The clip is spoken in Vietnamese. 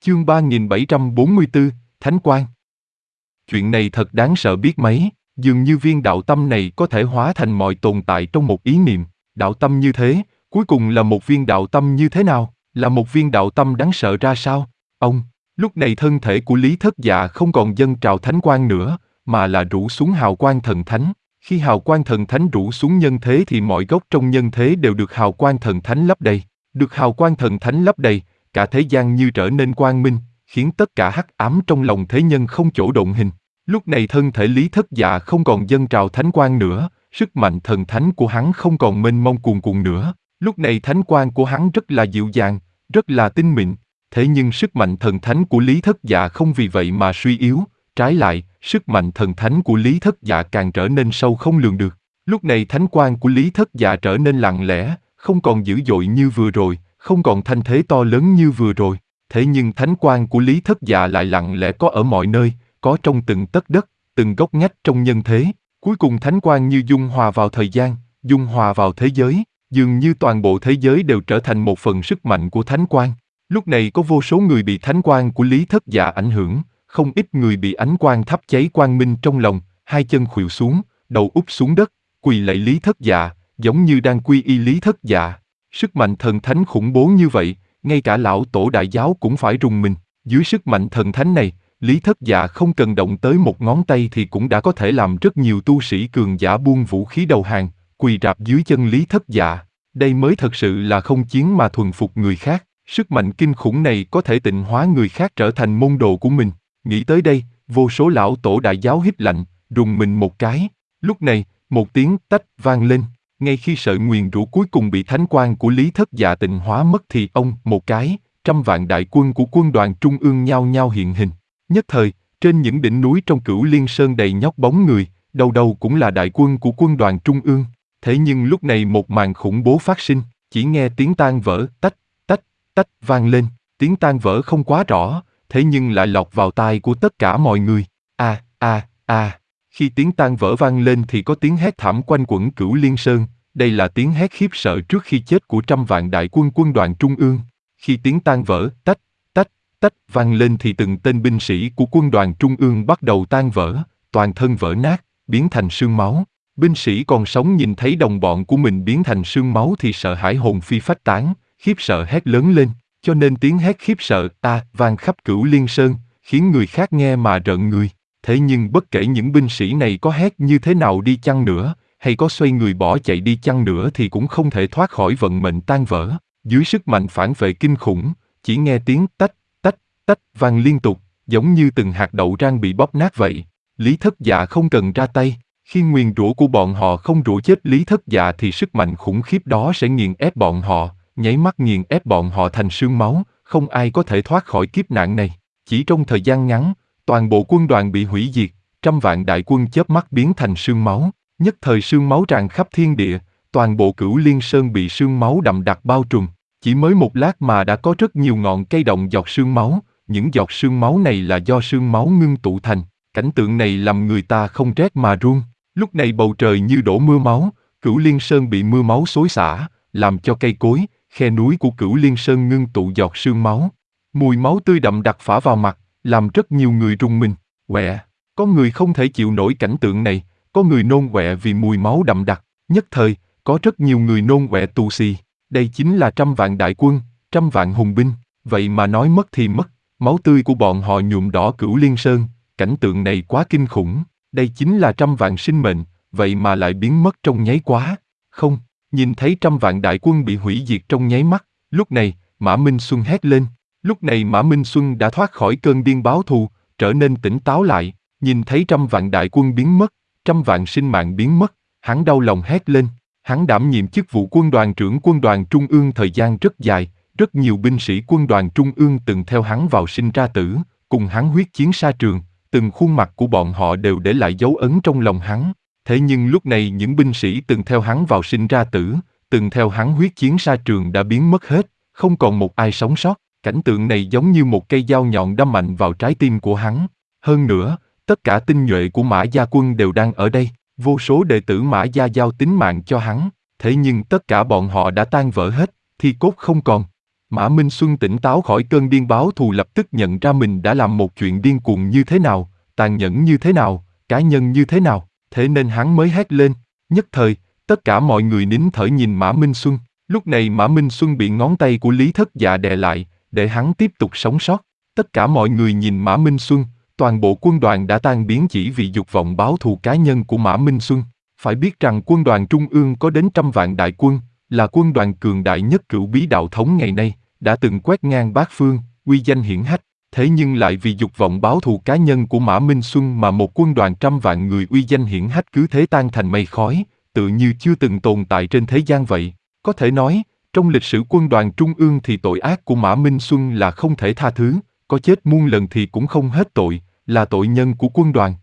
Chương 3744, Thánh Quang. Chuyện này thật đáng sợ biết mấy, dường như viên đạo tâm này có thể hóa thành mọi tồn tại trong một ý niệm. Đạo tâm như thế, cuối cùng là một viên đạo tâm như thế nào? Là một viên đạo tâm đáng sợ ra sao? Lúc này thân thể của Lý Thất Dạ không còn dâng trào thánh quang nữa, mà là rủ xuống hào quang thần thánh. Khi hào quang thần thánh rủ xuống nhân thế thì mọi gốc trong nhân thế đều được hào quang thần thánh lấp đầy. Được hào quang thần thánh lấp đầy, cả thế gian như trở nên quang minh, khiến tất cả hắc ám trong lòng thế nhân không chỗ độn hình. Lúc này thân thể Lý Thất Dạ không còn dâng trào thánh quang nữa, sức mạnh thần thánh của hắn không còn mênh mông cuồn cuộn nữa. Lúc này thánh quang của hắn rất là dịu dàng, rất là tinh mịn. Thế nhưng sức mạnh thần thánh của Lý Thất Dạ không vì vậy mà suy yếu, trái lại, sức mạnh thần thánh của Lý Thất Dạ càng trở nên sâu không lường được. Lúc này thánh quang của Lý Thất Dạ trở nên lặng lẽ, không còn dữ dội như vừa rồi, không còn thanh thế to lớn như vừa rồi. Thế nhưng thánh quang của Lý Thất Dạ lại lặng lẽ có ở mọi nơi, có trong từng tấc đất, từng góc ngách trong nhân thế. Cuối cùng thánh quang như dung hòa vào thời gian, dung hòa vào thế giới, dường như toàn bộ thế giới đều trở thành một phần sức mạnh của thánh quang. Lúc này có vô số người bị thánh quang của Lý Thất Dạ ảnh hưởng, không ít người bị ánh quang thắp cháy quang minh trong lòng, hai chân khuỵu xuống, đầu úp xuống đất, quỳ lạy Lý Thất Dạ, giống như đang quy y Lý Thất Dạ. Sức mạnh thần thánh khủng bố như vậy, ngay cả lão tổ đại giáo cũng phải rùng mình. Dưới sức mạnh thần thánh này, Lý Thất Dạ không cần động tới một ngón tay thì cũng đã có thể làm rất nhiều tu sĩ cường giả buông vũ khí đầu hàng, quỳ rạp dưới chân Lý Thất Dạ. Đây mới thật sự là không chiến mà thuần phục người khác. Sức mạnh kinh khủng này có thể tịnh hóa người khác trở thành môn đồ của mình. Nghĩ tới đây, vô số lão tổ đại giáo hít lạnh, rùng mình một cái. Lúc này, một tiếng tách vang lên. Ngay khi sợi nguyền rủa cuối cùng bị thánh quang của Lý Thất Dạ tịnh hóa mất thì một cái, trăm vạn đại quân của quân đoàn trung ương nhao nhao hiện hình. Nhất thời, trên những đỉnh núi trong Cửu Liên Sơn đầy nhóc bóng người, đầu đầu cũng là đại quân của quân đoàn trung ương. Thế nhưng lúc này một màn khủng bố phát sinh, chỉ nghe tiếng tan vỡ tách vang lên, tiếng tan vỡ không quá rõ, thế nhưng lại lọt vào tai của tất cả mọi người. Khi tiếng tan vỡ vang lên thì có tiếng hét thảm quanh quẩn Cửu Liên Sơn, đây là tiếng hét khiếp sợ trước khi chết của trăm vạn đại quân quân đoàn trung ương. Khi tiếng tan vỡ tách vang lên thì từng tên binh sĩ của quân đoàn trung ương bắt đầu tan vỡ, toàn thân vỡ nát, biến thành sương máu. Binh sĩ còn sống nhìn thấy đồng bọn của mình biến thành sương máu thì sợ hãi hồn phi phách tán, khiếp sợ hét lớn lên, cho nên tiếng hét khiếp sợ vang khắp Cửu Liên Sơn, khiến người khác nghe mà rợn người. Thế nhưng bất kể những binh sĩ này có hét như thế nào đi chăng nữa, hay có xoay người bỏ chạy đi chăng nữa thì cũng không thể thoát khỏi vận mệnh tan vỡ. Dưới sức mạnh phản vệ kinh khủng, chỉ nghe tiếng tách vang liên tục, giống như từng hạt đậu rang bị bóp nát vậy. Lý Thất Dạ không cần ra tay. Khi nguyền rủa của bọn họ không rủa chết Lý Thất Dạ thì sức mạnh khủng khiếp đó sẽ nghiền ép bọn họ, nháy mắt nghiền ép bọn họ thành sương máu, không ai có thể thoát khỏi kiếp nạn này. Chỉ trong thời gian ngắn, toàn bộ quân đoàn bị hủy diệt, trăm vạn đại quân chớp mắt biến thành sương máu. Nhất thời sương máu tràn khắp thiên địa, toàn bộ Cửu Liên Sơn bị sương máu đậm đặc bao trùm. Chỉ mới một lát mà đã có rất nhiều ngọn cây động giọt sương máu, những giọt sương máu này là do sương máu ngưng tụ thành. Cảnh tượng này làm người ta không rét mà run. Lúc này bầu trời như đổ mưa máu, Cửu Liên Sơn bị mưa máu xối xả, làm cho cây cối, khe núi của Cửu Liên Sơn ngưng tụ giọt sương máu. Mùi máu tươi đậm đặc phả vào mặt, làm rất nhiều người rùng mình, quẹ. Có người không thể chịu nổi cảnh tượng này, có người nôn quẹ vì mùi máu đậm đặc. Nhất thời, có rất nhiều người nôn quẹ tù xì. Đây chính là trăm vạn đại quân, trăm vạn hùng binh. Vậy mà nói mất thì mất, máu tươi của bọn họ nhuộm đỏ Cửu Liên Sơn. Cảnh tượng này quá kinh khủng. Đây chính là trăm vạn sinh mệnh, vậy mà lại biến mất trong nháy quá. Không, nhìn thấy trăm vạn đại quân bị hủy diệt trong nháy mắt, lúc này, Mã Minh Xuân hét lên. Lúc này Mã Minh Xuân đã thoát khỏi cơn điên báo thù, trở nên tỉnh táo lại, nhìn thấy trăm vạn đại quân biến mất, trăm vạn sinh mạng biến mất, hắn đau lòng hét lên. Hắn đảm nhiệm chức vụ quân đoàn trưởng quân đoàn trung ương thời gian rất dài, rất nhiều binh sĩ quân đoàn trung ương từng theo hắn vào sinh ra tử, cùng hắn huyết chiến xa trường. Từng khuôn mặt của bọn họ đều để lại dấu ấn trong lòng hắn. Thế nhưng lúc này những binh sĩ từng theo hắn vào sinh ra tử, từng theo hắn huyết chiến xa trường đã biến mất hết, không còn một ai sống sót. Cảnh tượng này giống như một cây dao nhọn đâm mạnh vào trái tim của hắn. Hơn nữa, tất cả tinh nhuệ của Mã Gia Quân đều đang ở đây, vô số đệ tử Mã Gia giao tính mạng cho hắn. Thế nhưng tất cả bọn họ đã tan vỡ hết, thi cốt không còn. Mã Minh Xuân tỉnh táo khỏi cơn điên báo thù, lập tức nhận ra mình đã làm một chuyện điên cuồng như thế nào, tàn nhẫn như thế nào, cá nhân như thế nào, thế nên hắn mới hét lên. Nhất thời, tất cả mọi người nín thở nhìn Mã Minh Xuân. Lúc này Mã Minh Xuân bị ngón tay của Lý Thất Dạ đè lại, để hắn tiếp tục sống sót. Tất cả mọi người nhìn Mã Minh Xuân, toàn bộ quân đoàn đã tan biến chỉ vì dục vọng báo thù cá nhân của Mã Minh Xuân. Phải biết rằng quân đoàn Trung ương có đến 100 vạn đại quân, là quân đoàn cường đại nhất Cửu Bí đạo thống ngày nay, đã từng quét ngang bát phương, uy danh hiển hách. Thế nhưng lại vì dục vọng báo thù cá nhân của Mã Minh Xuân mà một quân đoàn 100 vạn người uy danh hiển hách cứ thế tan thành mây khói, tự như chưa từng tồn tại trên thế gian vậy. Có thể nói, trong lịch sử quân đoàn Trung ương thì tội ác của Mã Minh Xuân là không thể tha thứ, có chết muôn lần thì cũng không hết tội, là tội nhân của quân đoàn.